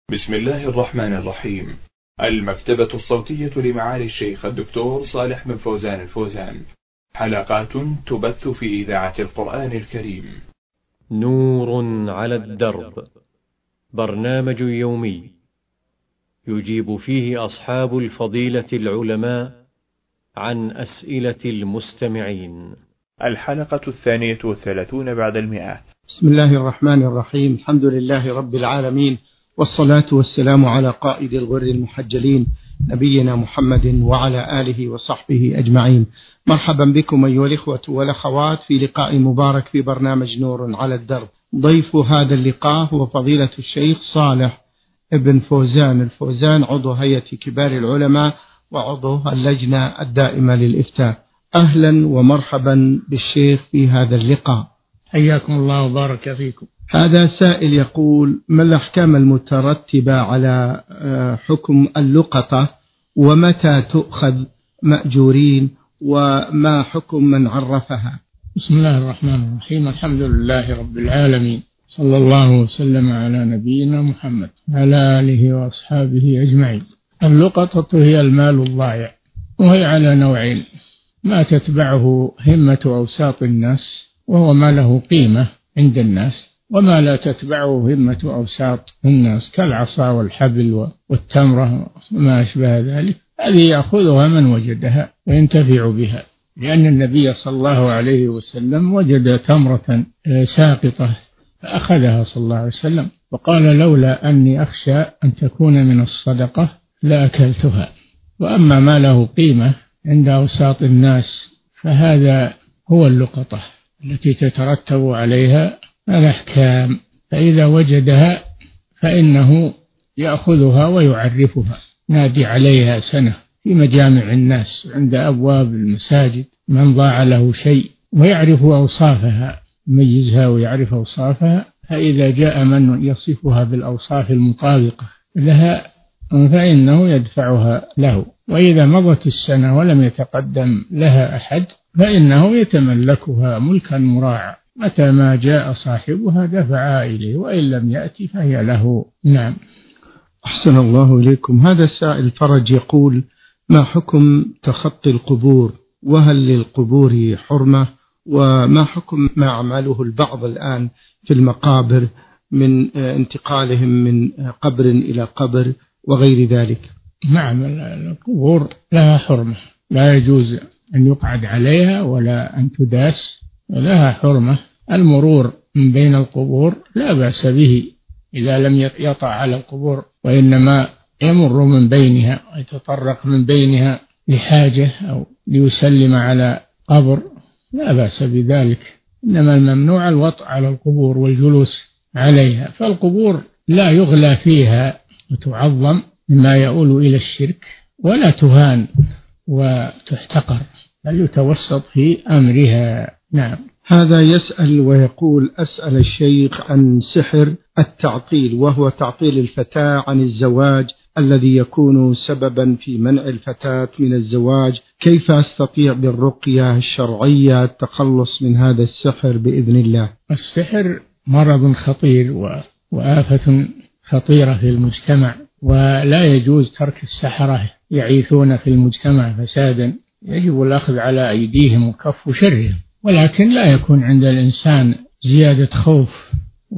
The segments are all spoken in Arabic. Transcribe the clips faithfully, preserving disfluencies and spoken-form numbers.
بسم الله الرحمن الرحيم. المكتبة الصوتية لمعالي الشيخ الدكتور صالح بن فوزان الفوزان، حلقات تبث في إذاعة القرآن الكريم. نور على الدرب، برنامج يومي يجيب فيه أصحاب الفضيلة العلماء عن أسئلة المستمعين. الحلقة الثانية والثلاثون بعد المئة. بسم الله الرحمن الرحيم. الحمد لله رب العالمين، والصلاة والسلام على قائد الغر المحجلين نبينا محمد وعلى آله وصحبه أجمعين. مرحبا بكم أيها الإخوة والأخوات في لقاء مبارك في برنامج نور على الدرب. ضيف هذا اللقاء هو فضيلة الشيخ صالح بن فوزان الفوزان، عضو هيئة كبار العلماء وعضو اللجنة الدائمة للإفتاء. أهلا ومرحبا بالشيخ في هذا اللقاء. حياكم الله وبارك فيكم. هذا سائل يقول: ما الأحكام المترتبة على حكم اللقطة، ومتى تؤخذ مأجورين، وما حكم من عرفها؟ بسم الله الرحمن الرحيم. الحمد لله رب العالمين، صلى الله وسلم على نبينا محمد وعلى آله وأصحابه أجمعين. اللقطة هي المال الضائع، وهي على نوعين: ما تتبعه همة أوساط الناس وهو ما له قيمة عند الناس، وما لا تتبعه همة أوساط الناس كالعصا والحبل والتمرة وما أشبه ذلك. هذه يأخذها من وجدها وينتفع بها، لأن النبي صلى الله عليه وسلم وجد تمرة ساقطة فأخذها صلى الله عليه وسلم وقال: لولا أني أخشى أن تكون من الصدقة لأكلتها. وأما ما له قيمة عند أوساط الناس فهذا هو اللقطة التي تترتب عليها الأحكام، فإذا وجدها فإنه يأخذها ويعرفها، نادي عليها سنة في مجامع الناس عند أبواب المساجد من ضاع له شيء، ويعرف أوصافها، يميزها ويعرف أوصافها، فإذا جاء من يصفها بالأوصاف المطابقة لها فإنه يدفعها له. وإذا مضت السنة ولم يتقدم لها أحد فإنه يتملكها ملكا مراعا، متى ما جاء صاحبها دفعها إليه، وإن لم يأتي فهي له. نعم. أحسن الله إليكم. هذا السائل فرج يقول: ما حكم تخطي القبور، وهل للقبور حرمة، وما حكم ما عمله البعض الآن في المقابر من انتقالهم من قبر إلى قبر وغير ذلك؟ نعم، القبور لها حرمة، لا يجوز أن يقعد عليها ولا أن تداس، لها حرمة. المرور من بين القبور لا بأس به إذا لم يطع على القبور، وإنما يمر من بينها ويتطرق من بينها لحاجة أو ليسلم على قبر، لا بأس بذلك. إنما الممنوع الوطء على القبور والجلوس عليها، فالقبور لا يغلى فيها وتعظم مما يؤول إلى الشرك، ولا تهان وتحتقر، بل يتوسط في أمرها. نعم. هذا يسأل ويقول: أسأل الشيخ عن سحر التعطيل، وهو تعطيل الفتاة عن الزواج الذي يكون سببا في منع الفتاة من الزواج. كيف أستطيع بالرقية الشرعية التخلص من هذا السحر بإذن الله؟ السحر مرض خطير وآفة خطيرة في المجتمع، ولا يجوز ترك السحرة يعيثون في المجتمع فسادا، يجب الأخذ على أيديهم وكف شرهم، ولكن لا يكون عند الإنسان زيادة خوف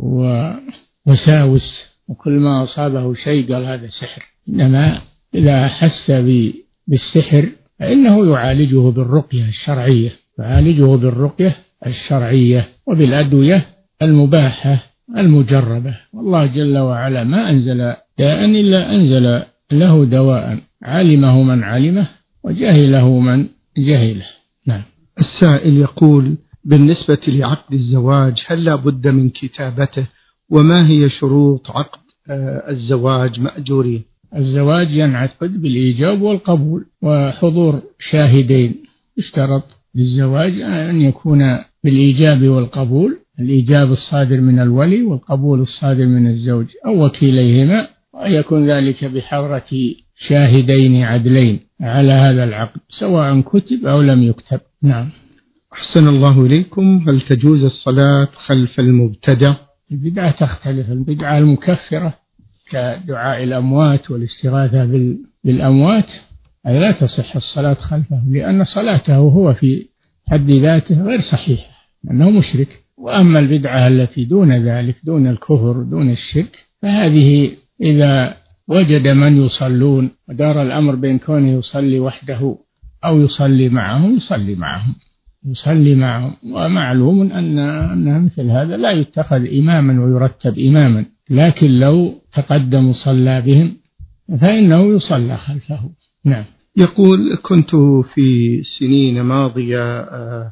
ووساوس وكل ما أصابه شيء قال هذا سحر. إنما إذا حس بالسحر فإنه يعالجه بالرقية الشرعية، يعالجه بالرقية الشرعية وبالأدوية المباحة المجربة. والله جل وعلا ما أنزل داء إلا أنزل له دواء، علمه من علمه وجهله من جهله. نعم. السائل يقول: بالنسبة لعقد الزواج هل لا بد من كتابته، وما هي شروط عقد الزواج مأجورين؟ الزواج ينعقد بالإيجاب والقبول وحضور شاهدين. اشترط للزواج أن يكون بالإيجاب والقبول، الإيجاب الصادر من الولي والقبول الصادر من الزوج أو وكيليهما، ويكون ذلك بحضرة شاهدين عدلين على هذا العقد سواء كتب أو لم يكتب. نعم. أحسن الله إليكم. هل تجوز الصلاة خلف المبتدع؟ البدعة تختلف. البدعة المكفرة كدعاء الأموات والاستغاثة بالأموات، أي لا تصح الصلاة خلفه، لأن صلاته هو في حد ذاته غير صحيحة، أنه مشرك. وأما البدعة التي دون ذلك، دون الكفر دون الشرك، فهذه إذا وجد من يصلون ودار الأمر بين كونه يصلي وحده أو يصلي معهم يصلي معهم يصلي معهم ومعلوم أن أن مثل هذا لا يتخذ إماما ويرتب إماما، لكن لو تقدم صلى بهم فإنه يصلى خلفه. نعم. يقول: كنت في سنين ماضية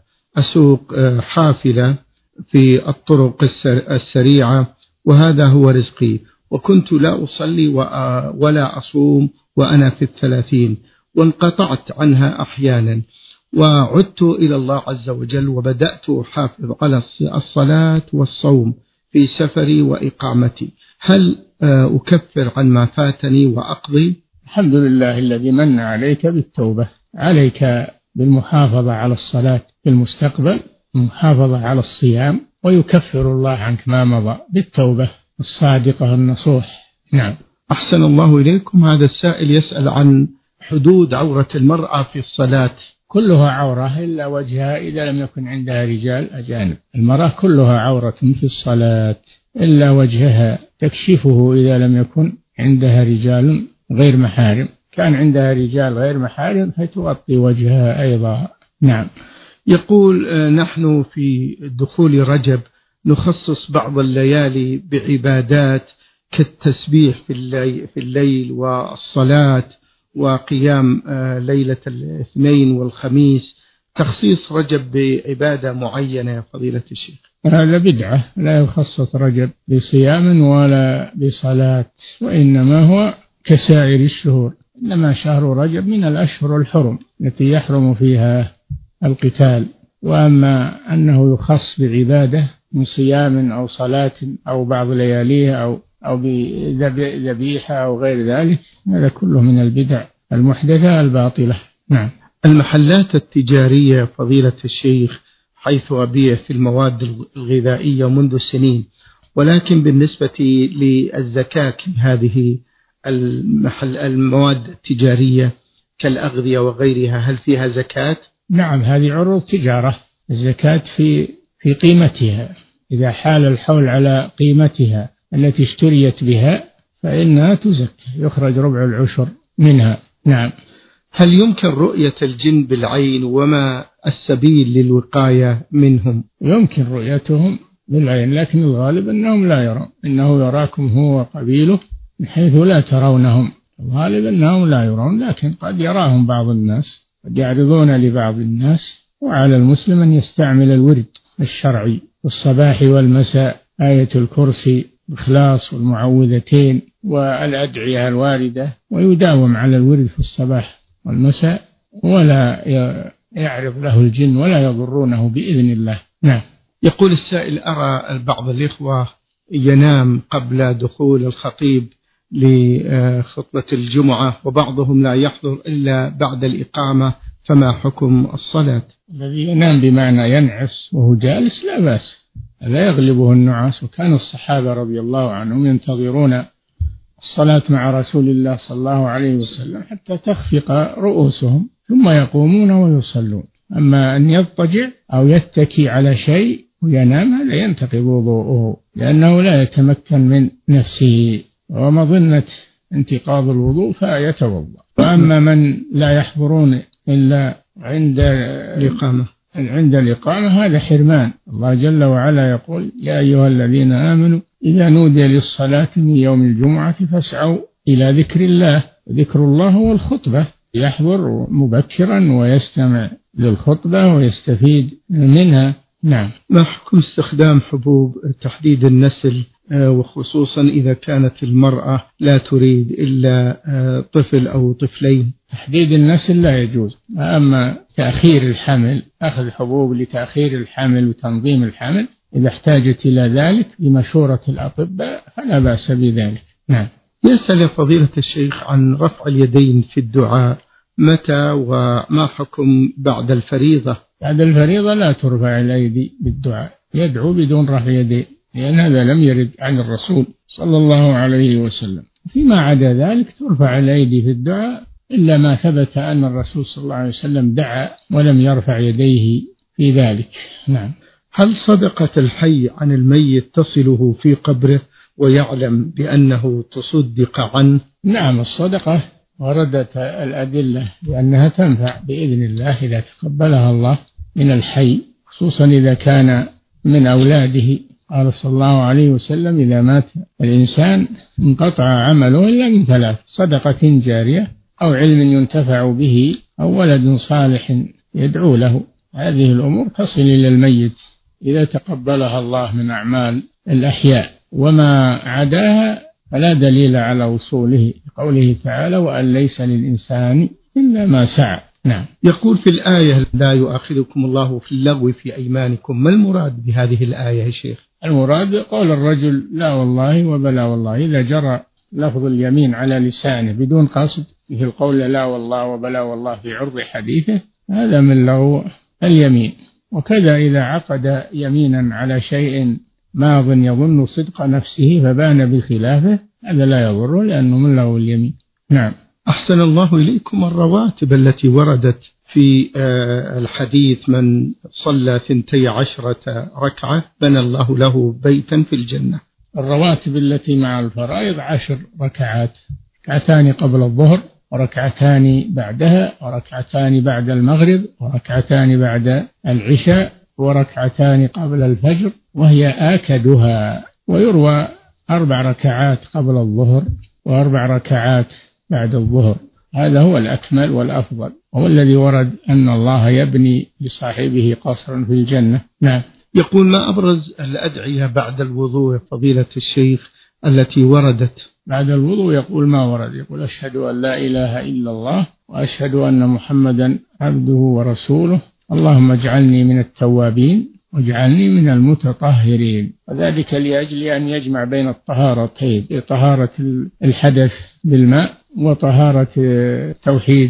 أسوق حافلة في الطرق السريعة، وهذا هو رزقي، وكنت لا أصلي ولا أصوم وأنا في الثلاثين، وانقطعت عنها أحيانا، وعدت إلى الله عز وجل وبدأت أحافظ على الصلاة والصوم في سفري وإقامتي، هل أكفر عن ما فاتني وأقضي؟ الحمد لله الذي من عليك بالتوبة. عليك بالمحافظة على الصلاة في المستقبل، المحافظة على الصيام، ويكفر الله عنك ما مضى بالتوبة الصادقة النصوح. نعم. أحسن الله إليكم. هذا السائل يسأل عن حدود عورة المرأة في الصلاة. كلها عورة إلا وجهها إذا لم يكن عندها رجال أجانب. المرأة كلها عورة في الصلاة إلا وجهها، تكشفه إذا لم يكن عندها رجال غير محارم. كان عندها رجال غير محارم فتغطي وجهها أيضا. نعم. يقول: نحن في دخول رجب نخصص بعض الليالي بعبادات كالتسبيح في الليل, في الليل والصلاة وقيام ليلة الاثنين والخميس، تخصيص رجب بعبادة معينة يا فضيلة الشيخ. هذا بدعة، لا يخصص رجب بصيام ولا بصلاة، وإنما هو كسائر الشهور، إنما شهر رجب من الأشهر الحرم التي يحرم فيها القتال. وأما أنه يخص بعبادة من صيام أو صلاة أو بعض لياليها أو أو بذبيحة أو غير ذلك، هذا كله من البدع المحدثة الباطلة. نعم. المحلات التجارية فضيلة الشيخ حيث أبيع في المواد الغذائية منذ سنين، ولكن بالنسبة للزكاة هذه المحل المواد التجارية كالأغذية وغيرها، هل فيها زكاة؟ نعم، هذه عروض تجارة، الزكاة في في قيمتها، إذا حال الحول على قيمتها التي اشتريت بها فإنها تزكى، يخرج ربع العشر منها. نعم. هل يمكن رؤية الجن بالعين، وما السبيل للوقاية منهم؟ يمكن رؤيتهم بالعين، لكن الغالب أنهم لا يرون، إنه يراكم هو وقبيله من حيث لا ترونهم، الغالب أنهم لا يرون، لكن قد يراهم بعض الناس، قد يعرضون لبعض الناس. وعلى المسلم أن يستعمل الورد الشرعي في الصباح والمساء، آية الكرسي، الإخلاص والمعوذتين والأدعية الواردة، ويداوم على الورد في الصباح والمساء، ولا يعرض له الجن ولا يضرونه بإذن الله. نعم. يقول السائل: أرى بعض الإخوة ينام قبل دخول الخطيب لخطبة الجمعة، وبعضهم لا يحضر إلا بعد الإقامة، فما حكم الصلاة؟ الذي ينام بمعنى ينعس وهو جالس لا بأس، لا يغلبه النعاس، وكان الصحابة رضي الله عنهم ينتظرون الصلاة مع رسول الله صلى الله عليه وسلم حتى تخفق رؤوسهم ثم يقومون ويصلون. أما أن يضطجع أو يتكي على شيء وينام هذا ينتقض وضوءه، لأنه لا يتمكن من نفسه، ومظنة انتقاض الوضوء فيتوضأ. وأما من لا يحضرون إلا عند الإقامة عند الإقامة هذا حرمان. الله جل وعلا يقول: يا أيها الذين آمنوا إذا نودي للصلاة من يوم الجمعة فاسعوا إلى ذكر الله. ذكر الله هو الخطبة، يحضر مبكرا ويستمع للخطبة ويستفيد منها. نعم. ما حكم استخدام حبوب تحديد النسل، وخصوصا إذا كانت المرأة لا تريد إلا طفل أو طفلين؟ تحديد النسل لا يجوز. أما تأخير الحمل، أخذ حبوب لتأخير الحمل وتنظيم الحمل إذا احتاجت إلى ذلك بمشورة الأطباء فلا بأس بذلك. نعم. يسأل فضيلة الشيخ عن رفع اليدين في الدعاء، متى وما حكم بعد الفريضة؟ بعد الفريضة لا ترفع الأيدي بالدعاء، يدعو بدون رفع يديه، لأن هذا لم يرد عن الرسول صلى الله عليه وسلم. فيما عدا ذلك ترفع الأيدي في الدعاء، إلا ما ثبت أن الرسول صلى الله عليه وسلم دعا ولم يرفع يديه في ذلك. نعم. هل صدقة الحي عن الميت تصله في قبره ويعلم بأنه تصدق عنه؟ نعم، الصدقة وردت الأدلة بأنها تنفع بإذن الله إذا تقبلها الله من الحي، خصوصا إذا كان من أولاده. قال صلى الله عليه وسلم: إذا مات الإنسان انقطع عمله إلا من ثلاث: صدقة جارية، أو علم ينتفع به، أو ولد صالح يدعو له. هذه الأمور تصل إلى الميت إذا تقبلها الله من أعمال الأحياء، وما عداها فلا دليل على وصوله، قوله تعالى: وأن ليس للإنسان إلا ما سعى. نعم. يقول في الآية: لا يؤاخذكم الله في اللغو في أيمانكم، ما المراد بهذه الآية يا شيخ؟ المراد قول الرجل لا والله وبلا والله، إذا جرى لفظ اليمين على لسانه بدون قصد، مثل قول لا والله وبلا والله في عرض حديثه، هذا من لغو اليمين. وكذا إذا عقد يمينا على شيء ماض يظن صدق نفسه فبان بخلافه، هذا لا يضر لأنه من لغو اليمين. نعم. أحسن الله إليكم. الرواتب التي وردت في الحديث: من صلى ثنتي عشرة ركعة بنى الله له بيتا في الجنة. الرواتب التي مع الفرائض عشر ركعات: ركعتان قبل الظهر، وركعتان بعدها، وركعتان بعد المغرب، وركعتان بعد العشاء، وركعتان قبل الفجر، وهي آكدها. ويروى أربع ركعات قبل الظهر، وأربع ركعات بعد الظهر. هذا هو الأكمل والأفضل، هو الذي ورد أن الله يبني لصاحبه قصرا في الجنة. نعم. يقول: ما أبرز الأدعية بعد الوضوء فضيلة الشيخ التي وردت؟ بعد الوضوء يقول ما ورد، يقول: أشهد أن لا إله إلا الله، وأشهد أن محمدا عبده ورسوله، اللهم اجعلني من التوابين واجعلني من المتطهرين. وذلك لأجل أن يجمع بين الطهارتين: طهارة الحدث بالماء، وطهارة التوحيد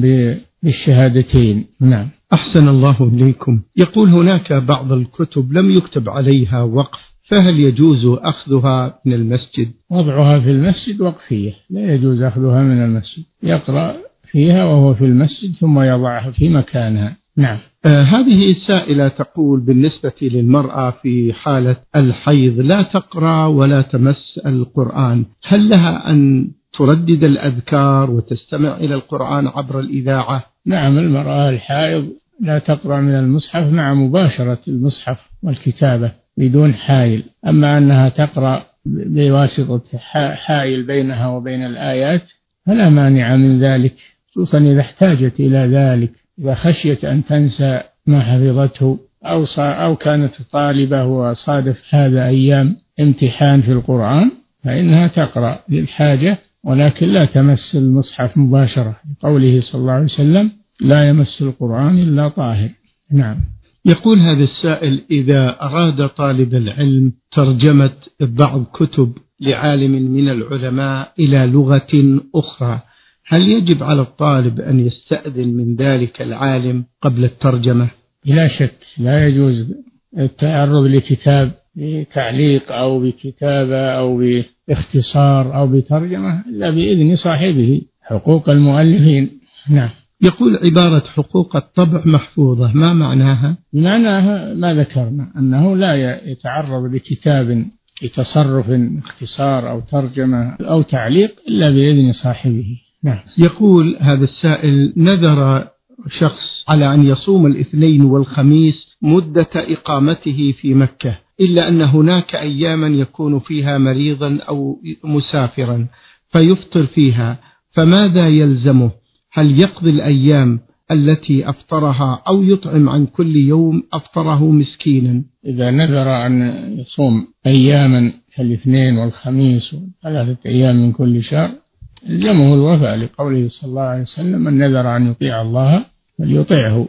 بالشهادتين. نعم. أحسن الله إليكم. يقول: هناك بعض الكتب لم يكتب عليها وقف، فهل يجوز أخذها من المسجد؟ وضعها في المسجد وقفية، لا يجوز أخذها من المسجد، يقرأ فيها وهو في المسجد ثم يضعها في مكانها. نعم. آه هذه السائلة تقول: بالنسبة للمرأة في حالة الحيض لا تقرأ ولا تمس القرآن، هل لها أن تردد الأذكار وتستمع إلى القرآن عبر الإذاعة؟ نعم، المرأة الحائض لا تقرأ من المصحف مع مباشرة المصحف والكتابة بدون حائل. أما أنها تقرأ بواسطة حائل بينها وبين الآيات فلا مانع من ذلك، خصوصا إذا احتاجت إلى ذلك، إذا خشيت أن تنسى ما حفظته، أو أو كانت طالبة وصادف هذا أيام امتحان في القرآن، فإنها تقرأ للحاجة، ولكن لا تمس المصحف مباشرة، لقوله صلى الله عليه وسلم: لا يمس القرآن إلا طاهر. نعم. يقول هذا السائل: إذا أراد طالب العلم ترجمة بعض كتب لعالم من العلماء إلى لغة أخرى، هل يجب على الطالب أن يستأذن من ذلك العالم قبل الترجمة؟ بلا شك لا يجوز التعرض لكتاب بتعليق أو بكتابة أو باختصار أو بترجمة إلا بإذن صاحبه، حقوق المؤلفين. نعم. يقول: عبارة حقوق الطبع محفوظة، ما معناها؟ معناها ما ذكرنا، أنه لا يتعرض لكتاب لتصرف اختصار أو ترجمة أو تعليق إلا بإذن صاحبه. نعم. يقول هذا السائل: نذر شخص على أن يصوم الاثنين والخميس مدة إقامته في مكة، إلا أن هناك أياما يكون فيها مريضا أو مسافرا فيفطر فيها، فماذا يلزمه؟ هل يقضي الأيام التي أفطرها أو يطعم عن كل يوم أفطره مسكينا؟ إذا نذر أن يصوم أياما كالاثنين والخميس وثلاثة أيام من كل شهر يلزمه الوفاء، لقوله صلى الله عليه وسلم: من نذر أن يطيع الله فليطيعه.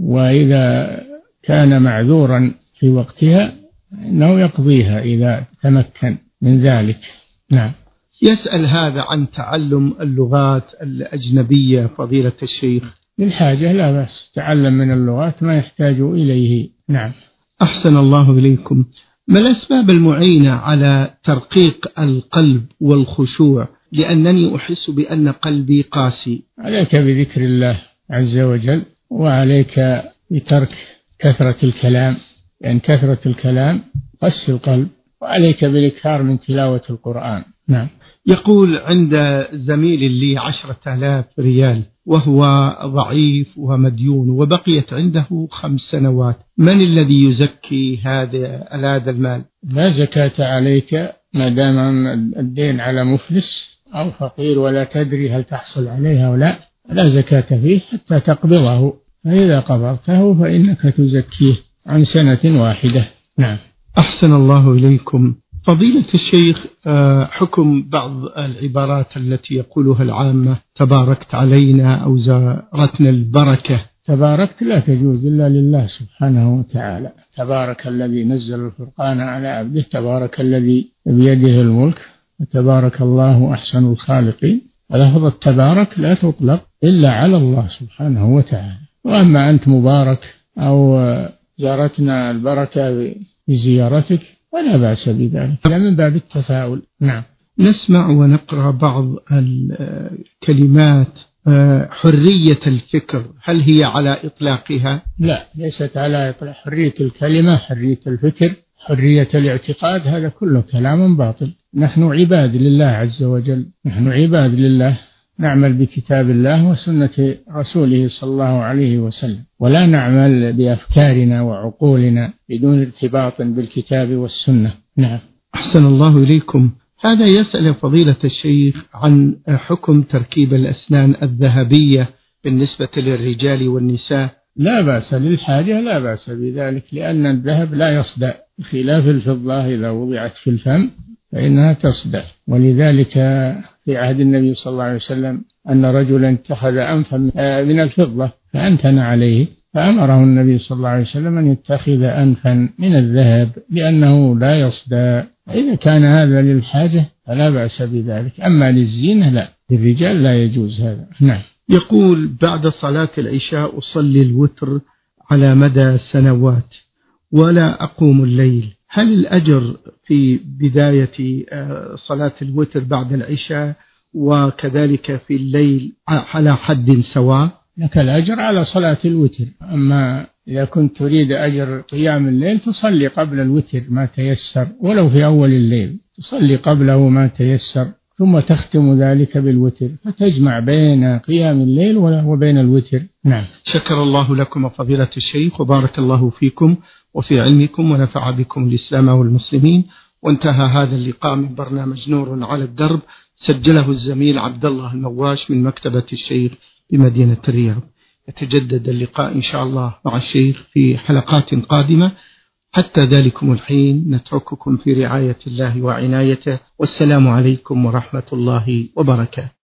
وإذا كان معذورا في وقتها إنه يقضيها إذا تمكن من ذلك. نعم. يسأل هذا عن تعلم اللغات الأجنبية فضيلة الشيخ. للحاجة لا بأس، تعلم من اللغات ما يحتاج إليه. نعم. أحسن الله إليكم. ما الأسباب المعينة على ترقيق القلب والخشوع لأنني أحس بأن قلبي قاسي. عليك بذكر الله عز وجل، وعليك بترك كثرة الكلام، لأن كثرة الكلام قسي القلب، وعليك بالإكثار من تلاوة القرآن. نعم. يقول: عند زميل لي عشرة آلاف ريال وهو ضعيف ومديون وبقيت عنده خمس سنوات، من الذي يزكي هذا هذا المال؟ لا زكاة عليك ما دام الدين على مفلس أو فقير ولا تدري هل تحصل عليه أو لا، لا زكاة فيه حتى تقبضه، فإذا قبضته فإنك تزكيه عن سنة واحدة. نعم. أحسن الله إليكم. فضيلة الشيخ، حكم بعض العبارات التي يقولها العامة: تباركت علينا أو زارتنا البركة. تباركت لا تجوز إلا لله سبحانه وتعالى. تبارك الذي نزل الفرقان على عبده، تبارك الذي بيده الملك، وتبارك الله أحسن الخالقين. ولفظ التبارك لا تطلق إلا على الله سبحانه وتعالى. وأما أنت مبارك أو زارتنا البركة بزيارتك ولا بأس بذلك، هذا من باب التفاؤل. نعم. نسمع ونقرأ بعض الكلمات: حرية الفكر، هل هي على إطلاقها؟ لا، ليست على إطلاق. حرية الكلمة، حرية الفكر، حرية الاعتقاد، هذا كله كلام باطل. نحن عباد لله عز وجل، نحن عباد لله، نعمل بكتاب الله وسنة رسوله صلى الله عليه وسلم، ولا نعمل بأفكارنا وعقولنا بدون ارتباط بالكتاب والسنة. نعم. أحسن الله إليكم. هذا يسأل فضيلة الشيخ عن حكم تركيب الأسنان الذهبية بالنسبة للرجال والنساء. لا بأس للحاجة، لا بأس بذلك، لأن الذهب لا يصدأ، بخلاف الفضة إذا وضعت في الفم فإنها تصدأ. ولذلك في عهد النبي صلى الله عليه وسلم أن رجلا اتخذ أنفا من الفضة فأنتن عليه، فأمره النبي صلى الله عليه وسلم أن يتخذ أنفا من الذهب لأنه لا يصدأ. إذا كان هذا للحاجة فلا بأس بذلك، أما للزينة لا، للرجال لا يجوز هذا. نعم. يقول: بعد صلاة العشاء أصلي الوتر على مدى سنوات ولا أقوم الليل، هل الأجر في بداية صلاة الوتر بعد العشاء وكذلك في الليل على حد سواء؟ لك الأجر على صلاة الوتر، أما إذا كنت تريد أجر قيام الليل تصلي قبل الوتر ما تيسر، ولو في أول الليل تصلي قبله ما تيسر، ثم تختم ذلك بالوتر، فتجمع بين قيام الليل وبين الوتر. نعم. شكر الله لكم فضيلة الشيخ، وبارك الله فيكم وفي علمكم، ونفع بكم الإسلام والمسلمين. وانتهى هذا اللقاء من برنامج نور على الدرب، سجله الزميل عبد الله المواش من مكتبة الشيخ بمدينة الرياض. يتجدد اللقاء إن شاء الله مع الشيخ في حلقات قادمة. حتى ذلكم الحين نترككم في رعاية الله وعنايته، والسلام عليكم ورحمة الله وبركاته.